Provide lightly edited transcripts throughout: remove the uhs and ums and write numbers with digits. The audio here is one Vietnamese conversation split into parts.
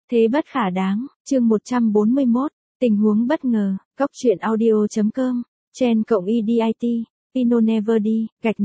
Thế bất khả đáng, chương 141, tình huống bất ngờ, góc truyện audio.com, Chen cộng EDIT, Pino Never đi, gạch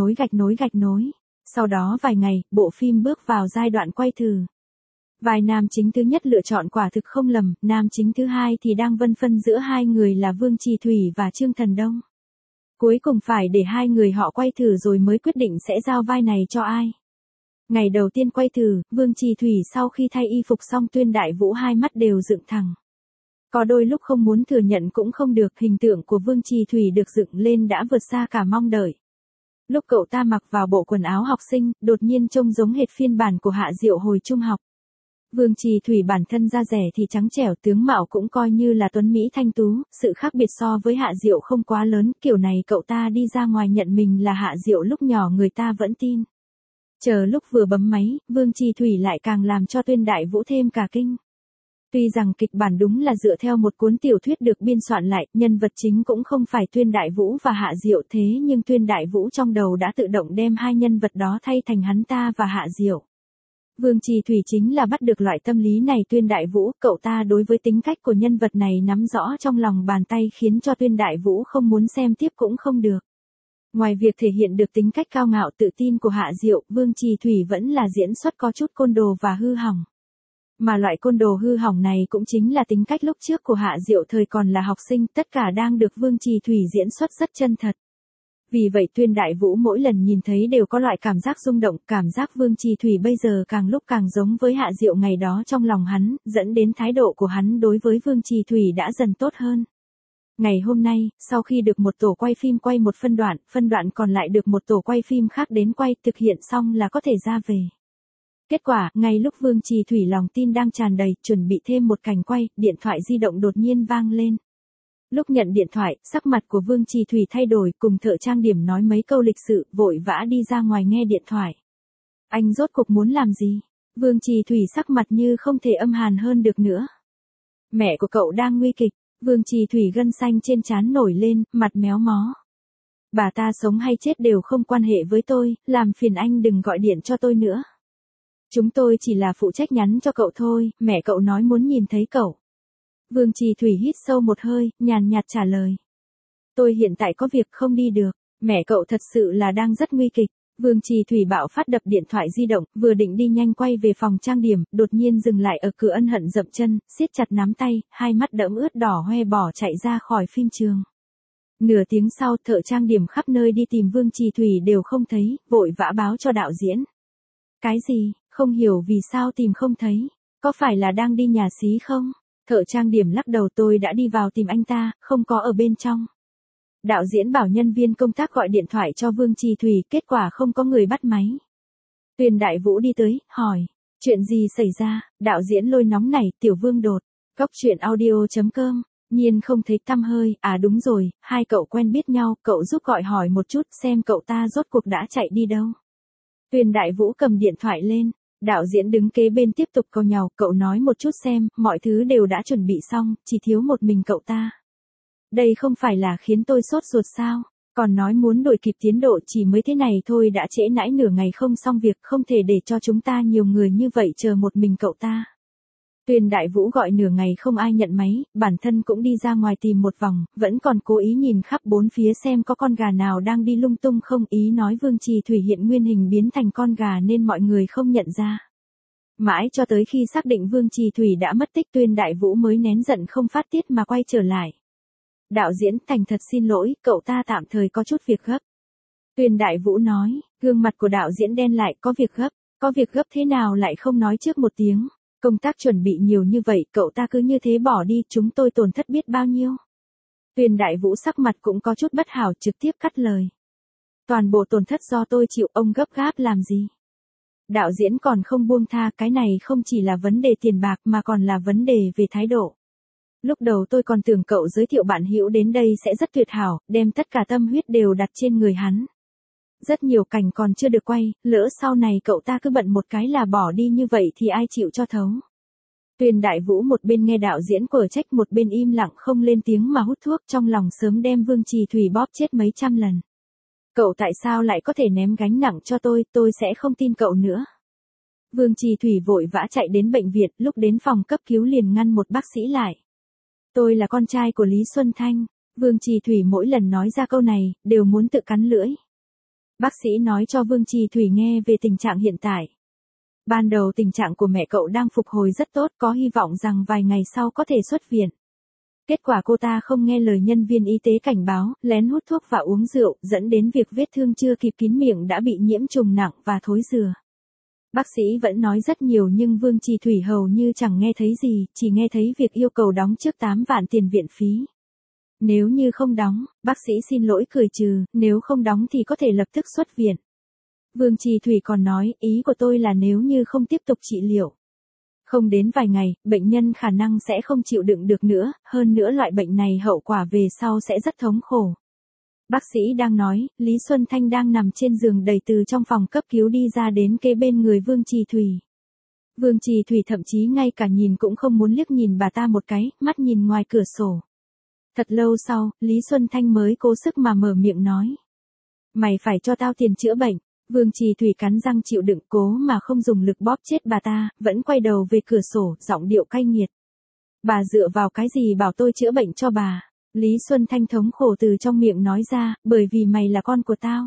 nối. Sau đó vài ngày, bộ phim bước vào giai đoạn quay thử. Vai nam chính thứ nhất lựa chọn quả thực không lầm, nam chính thứ hai thì đang vân phân giữa hai người là Vương Trì Thủy và Trương Thần Đông. Cuối cùng phải để hai người họ quay thử rồi mới quyết định sẽ giao vai này cho ai. Ngày đầu tiên quay thử, Vương Trì Thủy sau khi thay y phục xong Tuyên Đại Vũ hai mắt đều dựng thẳng. Có đôi lúc không muốn thừa nhận cũng không được, hình tượng của Vương Trì Thủy được dựng lên đã vượt xa cả mong đợi. Lúc cậu ta mặc vào bộ quần áo học sinh, đột nhiên trông giống hệt phiên bản của Hạ Diệu hồi trung học. Vương Trì Thủy bản thân da rẻ thì trắng trẻo, tướng mạo cũng coi như là tuấn mỹ thanh tú, sự khác biệt so với Hạ Diệu không quá lớn, kiểu này cậu ta đi ra ngoài nhận mình là Hạ Diệu lúc nhỏ người ta vẫn tin. Chờ lúc vừa bấm máy, Vương Trì Thủy lại càng làm cho Tuyên Đại Vũ thêm cả kinh. Tuy rằng kịch bản đúng là dựa theo một cuốn tiểu thuyết được biên soạn lại, nhân vật chính cũng không phải Tuyên Đại Vũ và Hạ Diệu, thế nhưng Tuyên Đại Vũ trong đầu đã tự động đem hai nhân vật đó thay thành hắn ta và Hạ Diệu. Vương Trì Thủy chính là bắt được loại tâm lý này Tuyên Đại Vũ, cậu ta đối với tính cách của nhân vật này nắm rõ trong lòng bàn tay khiến cho Tuyên Đại Vũ không muốn xem tiếp cũng không được. Ngoài việc thể hiện được tính cách cao ngạo tự tin của Hạ Diệu, Vương Trì Thủy vẫn là diễn xuất có chút côn đồ và hư hỏng. Mà loại côn đồ hư hỏng này cũng chính là tính cách lúc trước của Hạ Diệu thời còn là học sinh, tất cả đang được Vương Trì Thủy diễn xuất rất chân thật. Vì vậy Tuyên Đại Vũ mỗi lần nhìn thấy đều có loại cảm giác rung động, cảm giác Vương Trì Thủy bây giờ càng lúc càng giống với Hạ Diệu ngày đó trong lòng hắn, dẫn đến thái độ của hắn đối với Vương Trì Thủy đã dần tốt hơn. Ngày hôm nay, sau khi được một tổ quay phim quay một phân đoạn còn lại được một tổ quay phim khác đến quay, thực hiện xong là có thể ra về. Kết quả, ngay lúc Vương Trì Thủy lòng tin đang tràn đầy, chuẩn bị thêm một cảnh quay, điện thoại di động đột nhiên vang lên. Lúc nhận điện thoại, sắc mặt của Vương Trì Thủy thay đổi, cùng thợ trang điểm nói mấy câu lịch sự, vội vã đi ra ngoài nghe điện thoại. Anh rốt cuộc muốn làm gì? Vương Trì Thủy sắc mặt như không thể âm hàn hơn được nữa. Mẹ của cậu đang nguy kịch. Vương Trì Thủy gân xanh trên trán nổi lên, mặt méo mó. Bà ta sống hay chết đều không quan hệ với tôi, làm phiền anh đừng gọi điện cho tôi nữa. Chúng tôi chỉ là phụ trách nhắn cho cậu thôi, mẹ cậu nói muốn nhìn thấy cậu. Vương Trì Thủy hít sâu một hơi, nhàn nhạt trả lời. Tôi hiện tại có việc không đi được, mẹ cậu thật sự là đang rất nguy kịch. Vương Trì Thủy bạo phát đập điện thoại di động, vừa định đi nhanh quay về phòng trang điểm, đột nhiên dừng lại ở cửa. Ân Hận dậm chân, siết chặt nắm tay, hai mắt đẫm ướt đỏ hoe bỏ chạy ra khỏi phim trường. Nửa tiếng sau, thợ trang điểm khắp nơi đi tìm Vương Trì Thủy đều không thấy, vội vã báo cho đạo diễn. Cái gì, không hiểu vì sao tìm không thấy, có phải là đang đi nhà xí không? Thợ trang điểm lắc đầu, tôi đã đi vào tìm anh ta, không có ở bên trong. Đạo diễn bảo nhân viên công tác gọi điện thoại cho Vương Trì Thủy, kết quả không có người bắt máy. Tuyên Đại Vũ đi tới, hỏi, chuyện gì xảy ra? Đạo diễn lôi nóng này, Tiểu Vương đột, góc truyện audio.com, nhiên không thấy tăm hơi, à đúng rồi, hai cậu quen biết nhau, cậu giúp gọi hỏi một chút xem cậu ta rốt cuộc đã chạy đi đâu. Tuyên Đại Vũ cầm điện thoại lên, đạo diễn đứng kế bên tiếp tục câu nhàu, cậu nói một chút xem, mọi thứ đều đã chuẩn bị xong, chỉ thiếu một mình cậu ta. Đây không phải là khiến tôi sốt ruột sao, còn nói muốn đuổi kịp tiến độ, chỉ mới thế này thôi đã trễ nãi nửa ngày không xong việc, không thể để cho chúng ta nhiều người như vậy chờ một mình cậu ta. Tuyên Đại Vũ gọi nửa ngày không ai nhận máy, bản thân cũng đi ra ngoài tìm một vòng, vẫn còn cố ý nhìn khắp bốn phía xem có con gà nào đang đi lung tung không, ý nói Vương Trì Thủy hiện nguyên hình biến thành con gà nên mọi người không nhận ra. Mãi cho tới khi xác định Vương Trì Thủy đã mất tích, Tuyên Đại Vũ mới nén giận không phát tiết mà quay trở lại. Đạo diễn, thành thật xin lỗi, cậu ta tạm thời có chút việc gấp. Tuyên Đại Vũ nói, gương mặt của đạo diễn đen lại, có việc gấp thế nào lại không nói trước một tiếng, công tác chuẩn bị nhiều như vậy, cậu ta cứ như thế bỏ đi, chúng tôi tổn thất biết bao nhiêu. Tuyên Đại Vũ sắc mặt cũng có chút bất hảo, trực tiếp cắt lời. Toàn bộ tổn thất do tôi chịu, ông gấp gáp làm gì? Đạo diễn còn không buông tha, cái này không chỉ là vấn đề tiền bạc mà còn là vấn đề về thái độ. Lúc đầu tôi còn tưởng cậu giới thiệu bạn hữu đến đây sẽ rất tuyệt hảo, đem tất cả tâm huyết đều đặt trên người hắn. Rất nhiều cảnh còn chưa được quay, lỡ sau này cậu ta cứ bận một cái là bỏ đi như vậy thì ai chịu cho thấu. Tuyên Đại Vũ một bên nghe đạo diễn quở trách một bên im lặng không lên tiếng mà hút thuốc, trong lòng sớm đem Vương Trì Thủy bóp chết mấy trăm lần. Cậu tại sao lại có thể ném gánh nặng cho tôi sẽ không tin cậu nữa. Vương Trì Thủy vội vã chạy đến bệnh viện, lúc đến phòng cấp cứu liền ngăn một bác sĩ lại. Tôi là con trai của Lý Xuân Thanh. Vương Trì Thủy mỗi lần nói ra câu này, đều muốn tự cắn lưỡi. Bác sĩ nói cho Vương Trì Thủy nghe về tình trạng hiện tại. Ban đầu tình trạng của mẹ cậu đang phục hồi rất tốt, có hy vọng rằng vài ngày sau có thể xuất viện. Kết quả cô ta không nghe lời nhân viên y tế cảnh báo, lén hút thuốc và uống rượu, dẫn đến việc vết thương chưa kịp kín miệng đã bị nhiễm trùng nặng và thối rữa. Bác sĩ vẫn nói rất nhiều nhưng Vương Trì Thủy hầu như chẳng nghe thấy gì, chỉ nghe thấy việc yêu cầu đóng trước 8 vạn tiền viện phí. Nếu như không đóng, bác sĩ xin lỗi cười trừ, nếu không đóng thì có thể lập tức xuất viện. Vương Trì Thủy còn nói, ý của tôi là nếu như không tiếp tục trị liệu. Không đến vài ngày, bệnh nhân khả năng sẽ không chịu đựng được nữa, hơn nữa loại bệnh này hậu quả về sau sẽ rất thống khổ. Bác sĩ đang nói, Lý Xuân Thanh đang nằm trên giường đẩy từ trong phòng cấp cứu đi ra đến kế bên người Vương Trì Thủy. Vương Trì Thủy thậm chí ngay cả nhìn cũng không muốn liếc nhìn bà ta một cái, mắt nhìn ngoài cửa sổ. Thật lâu sau, Lý Xuân Thanh mới cố sức mà mở miệng nói. Mày phải cho tao tiền chữa bệnh. Vương Trì Thủy cắn răng chịu đựng cố mà không dùng lực bóp chết bà ta, vẫn quay đầu về cửa sổ, giọng điệu cay nghiệt. Bà dựa vào cái gì bảo tôi chữa bệnh cho bà? Lý Xuân Thanh thống khổ từ trong miệng nói ra, bởi vì mày là con của tao.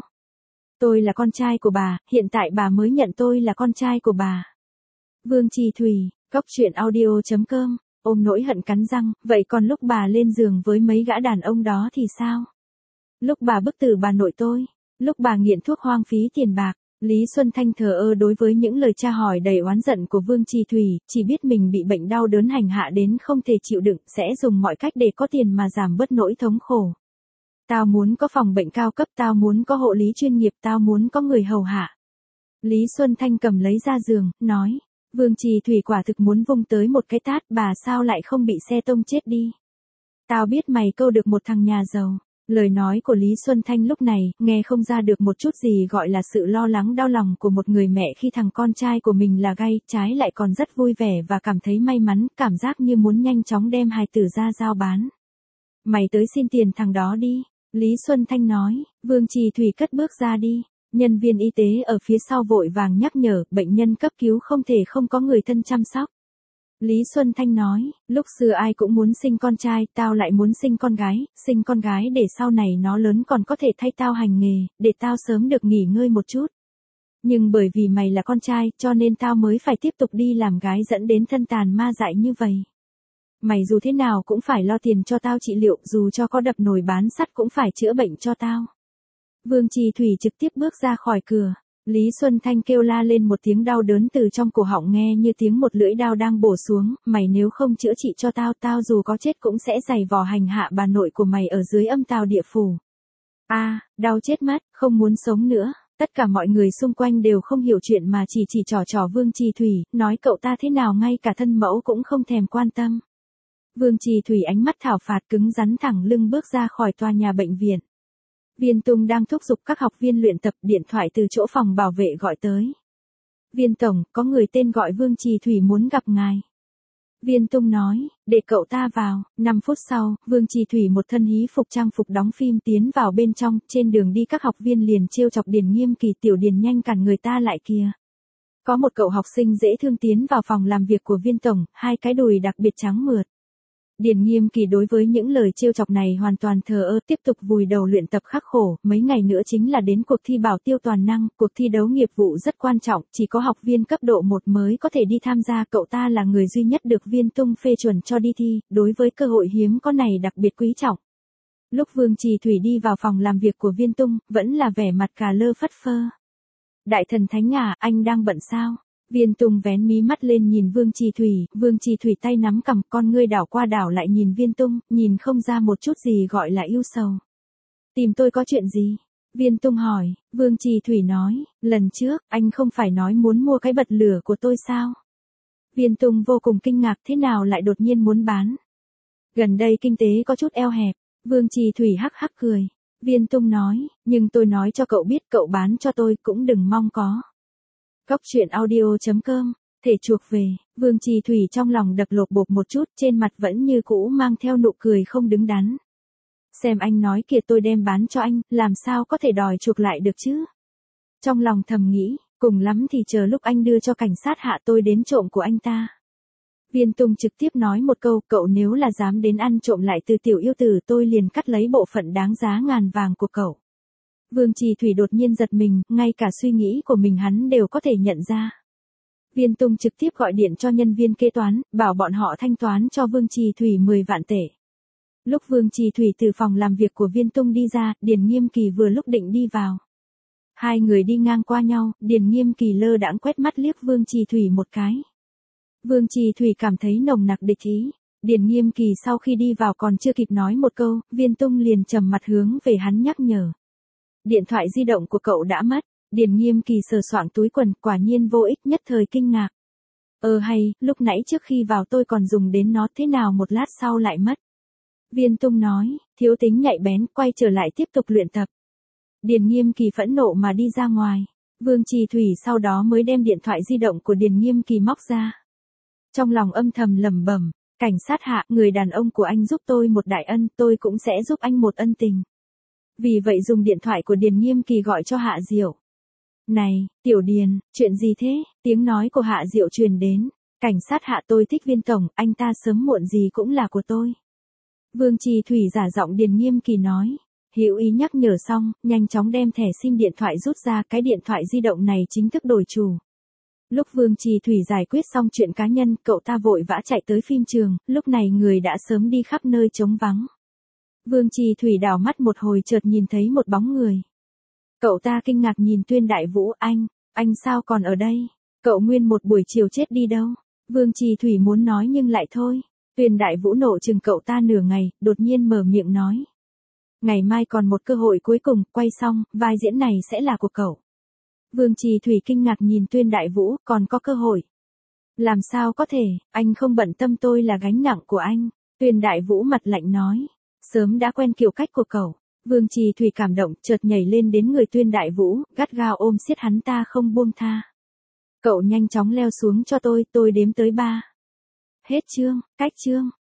Tôi là con trai của bà, hiện tại bà mới nhận tôi là con trai của bà. Vương Trì Thủy, coctruyện.audio.com, ôm nỗi hận cắn răng, vậy còn lúc bà lên giường với mấy gã đàn ông đó thì sao? Lúc bà bức tử bà nội tôi, lúc bà nghiện thuốc hoang phí tiền bạc, Lý Xuân Thanh thờ ơ đối với những lời tra hỏi đầy oán giận của Vương Trì Thủy, chỉ biết mình bị bệnh đau đớn hành hạ đến không thể chịu đựng, sẽ dùng mọi cách để có tiền mà giảm bớt nỗi thống khổ. Tao muốn có phòng bệnh cao cấp, tao muốn có hộ lý chuyên nghiệp, tao muốn có người hầu hạ. Lý Xuân Thanh cầm lấy ra giường, nói, Vương Trì Thủy quả thực muốn vung tới một cái tát, bà sao lại không bị xe tông chết đi. Tao biết mày câu được một thằng nhà giàu. Lời nói của Lý Xuân Thanh lúc này, nghe không ra được một chút gì gọi là sự lo lắng đau lòng của một người mẹ khi thằng con trai của mình là gay, trái lại còn rất vui vẻ và cảm thấy may mắn, cảm giác như muốn nhanh chóng đem hài tử ra giao bán. Mày tới xin tiền thằng đó đi, Lý Xuân Thanh nói. Vương Trì Thủy cất bước ra đi. Nhân viên y tế ở phía sau vội vàng nhắc nhở, bệnh nhân cấp cứu không thể không có người thân chăm sóc. Lý Xuân Thanh nói, lúc xưa ai cũng muốn sinh con trai, tao lại muốn sinh con gái để sau này nó lớn còn có thể thay tao hành nghề, để tao sớm được nghỉ ngơi một chút. Nhưng bởi vì mày là con trai, cho nên tao mới phải tiếp tục đi làm gái dẫn đến thân tàn ma dại như vậy. Mày dù thế nào cũng phải lo tiền cho tao trị liệu, dù cho có đập nồi bán sắt cũng phải chữa bệnh cho tao. Vương Trì Thủy trực tiếp bước ra khỏi cửa. Lý Xuân Thanh kêu la lên một tiếng đau đớn từ trong cổ họng nghe như tiếng một lưỡi đao đang bổ xuống, mày nếu không chữa trị cho tao, tao dù có chết cũng sẽ giày vò hành hạ bà nội của mày ở dưới âm tào địa phủ. Đau chết mất, không muốn sống nữa. Tất cả mọi người xung quanh đều không hiểu chuyện mà chỉ trò Vương Trì Thủy, nói cậu ta thế nào ngay cả thân mẫu cũng không thèm quan tâm. Vương Trì Thủy ánh mắt thảo phạt cứng rắn thẳng lưng bước ra khỏi tòa nhà bệnh viện. Viên Tung đang thúc giục các học viên luyện tập, điện thoại từ chỗ phòng bảo vệ gọi tới. Viên Tổng, có người tên gọi Vương Trì Thủy muốn gặp ngài. Viên Tung nói, để cậu ta vào. 5 phút sau, Vương Trì Thủy một thân hí phục trang phục đóng phim tiến vào bên trong, trên đường đi các học viên liền trêu chọc Điền Nghiêm Kỳ, Tiểu Điền nhanh cản người ta lại kìa. Có một cậu học sinh dễ thương tiến vào phòng làm việc của Viên Tổng, hai cái đùi đặc biệt trắng mượt. Điền Nghiêm Kỳ đối với những lời trêu chọc này hoàn toàn thờ ơ, tiếp tục vùi đầu luyện tập khắc khổ, mấy ngày nữa chính là đến cuộc thi bảo tiêu toàn năng, cuộc thi đấu nghiệp vụ rất quan trọng, chỉ có học viên cấp độ 1 mới có thể đi tham gia, cậu ta là người duy nhất được Viên Tung phê chuẩn cho đi thi, đối với cơ hội hiếm có này đặc biệt quý trọng. Lúc Vương Trì Thủy đi vào phòng làm việc của Viên Tung, vẫn là vẻ mặt cà lơ phất phơ. Đại thần Thánh à, anh đang bận sao? Viên Tung vén mí mắt lên nhìn Vương Trì Thủy tay nắm cằm, con ngươi đảo qua đảo lại nhìn Viên Tung, nhìn không ra một chút gì gọi là yêu sầu. Tìm tôi có chuyện gì? Viên Tung hỏi. Vương Trì Thủy nói, lần trước, anh không phải nói muốn mua cái bật lửa của tôi sao? Viên Tung vô cùng kinh ngạc, thế nào lại đột nhiên muốn bán? Gần đây kinh tế có chút eo hẹp. Vương Trì Thủy hắc hắc cười. Viên Tung nói, nhưng tôi nói cho cậu biết, cậu bán cho tôi cũng đừng mong có. Coctruyện.audio.com, thể chuộc về. Vương Trì Thủy trong lòng đập lộp bộp một chút, trên mặt vẫn như cũ mang theo nụ cười không đứng đắn. Xem anh nói kìa, tôi đem bán cho anh, làm sao có thể đòi chuộc lại được chứ? Trong lòng thầm nghĩ, Cùng lắm thì chờ lúc anh đưa cho cảnh sát hạ tôi đến trộm của anh ta. Viên Tung trực tiếp nói một câu, cậu nếu là dám đến ăn trộm lại từ tiểu yêu tử tôi liền cắt lấy bộ phận đáng giá ngàn vàng của cậu. Vương Trì Thủy đột nhiên giật mình, ngay cả suy nghĩ của mình hắn đều có thể nhận ra. Viên Tung trực tiếp gọi điện cho nhân viên kế toán, bảo bọn họ thanh toán cho Vương Trì Thủy 10 vạn tệ. Lúc Vương Trì Thủy từ phòng làm việc của Viên Tung đi ra, Điền Nghiêm Kỳ vừa lúc định đi vào. Hai người đi ngang qua nhau, Điền Nghiêm Kỳ lơ đãng quét mắt liếc Vương Trì Thủy một cái. Vương Trì Thủy cảm thấy nồng nặc địch ý. Điền Nghiêm Kỳ sau khi đi vào còn chưa kịp nói một câu, Viên Tung liền trầm mặt hướng về hắn nhắc nhở. Điện thoại di động của cậu đã mất. Điền Nghiêm Kỳ sờ soạng túi quần, quả nhiên vô ích, nhất thời kinh ngạc. Hay, lúc nãy trước khi vào tôi còn dùng đến nó, thế nào một lát sau lại mất. Viên Tung nói, thiếu tính nhạy bén, quay trở lại tiếp tục luyện tập. Điền Nghiêm Kỳ phẫn nộ mà đi ra ngoài. Vương Trì Thủy sau đó mới đem điện thoại di động của Điền Nghiêm Kỳ móc ra. Trong lòng âm thầm lẩm bẩm, cảnh sát hạ, người đàn ông của anh giúp tôi một đại ân, tôi cũng sẽ giúp anh một ân tình. Vì vậy dùng điện thoại của Điền Nghiêm Kỳ gọi cho Hạ Diệu. Này, Tiểu Điền, chuyện gì thế? Tiếng nói của Hạ Diệu truyền đến. Cảnh sát Hạ, tôi thích Viên tổng, anh ta sớm muộn gì cũng là của tôi. Vương Trì Thủy giả giọng Điền Nghiêm Kỳ nói. Hữu ý nhắc nhở xong, nhanh chóng đem thẻ sim điện thoại rút ra, cái điện thoại di động này chính thức đổi chủ. Lúc Vương Trì Thủy giải quyết xong chuyện cá nhân, cậu ta vội vã chạy tới phim trường, lúc này người đã sớm đi khắp nơi trống vắng. Vương Trì Thủy đảo mắt một hồi chợt nhìn thấy một bóng người. Cậu ta kinh ngạc nhìn Tuyên Đại Vũ, anh sao còn ở đây? Cậu nguyên một buổi chiều chết đi đâu? Vương Trì Thủy muốn nói nhưng lại thôi. Tuyên Đại Vũ nộ chừng cậu ta nửa ngày, đột nhiên mở miệng nói. Ngày mai còn một cơ hội cuối cùng, quay xong, vai diễn này sẽ là của cậu. Vương Trì Thủy kinh ngạc nhìn Tuyên Đại Vũ, còn có cơ hội. Làm sao có thể, anh không bận tâm tôi là gánh nặng của anh. Tuyên Đại Vũ mặt lạnh nói. Sớm đã quen kiểu cách của cậu. Vương Trì Thủy cảm động, chợt nhảy lên đến người Tuyên Đại Vũ, gắt gao ôm siết hắn ta không buông tha. Cậu nhanh chóng leo xuống cho tôi đếm tới 3. Hết chương, cách chương.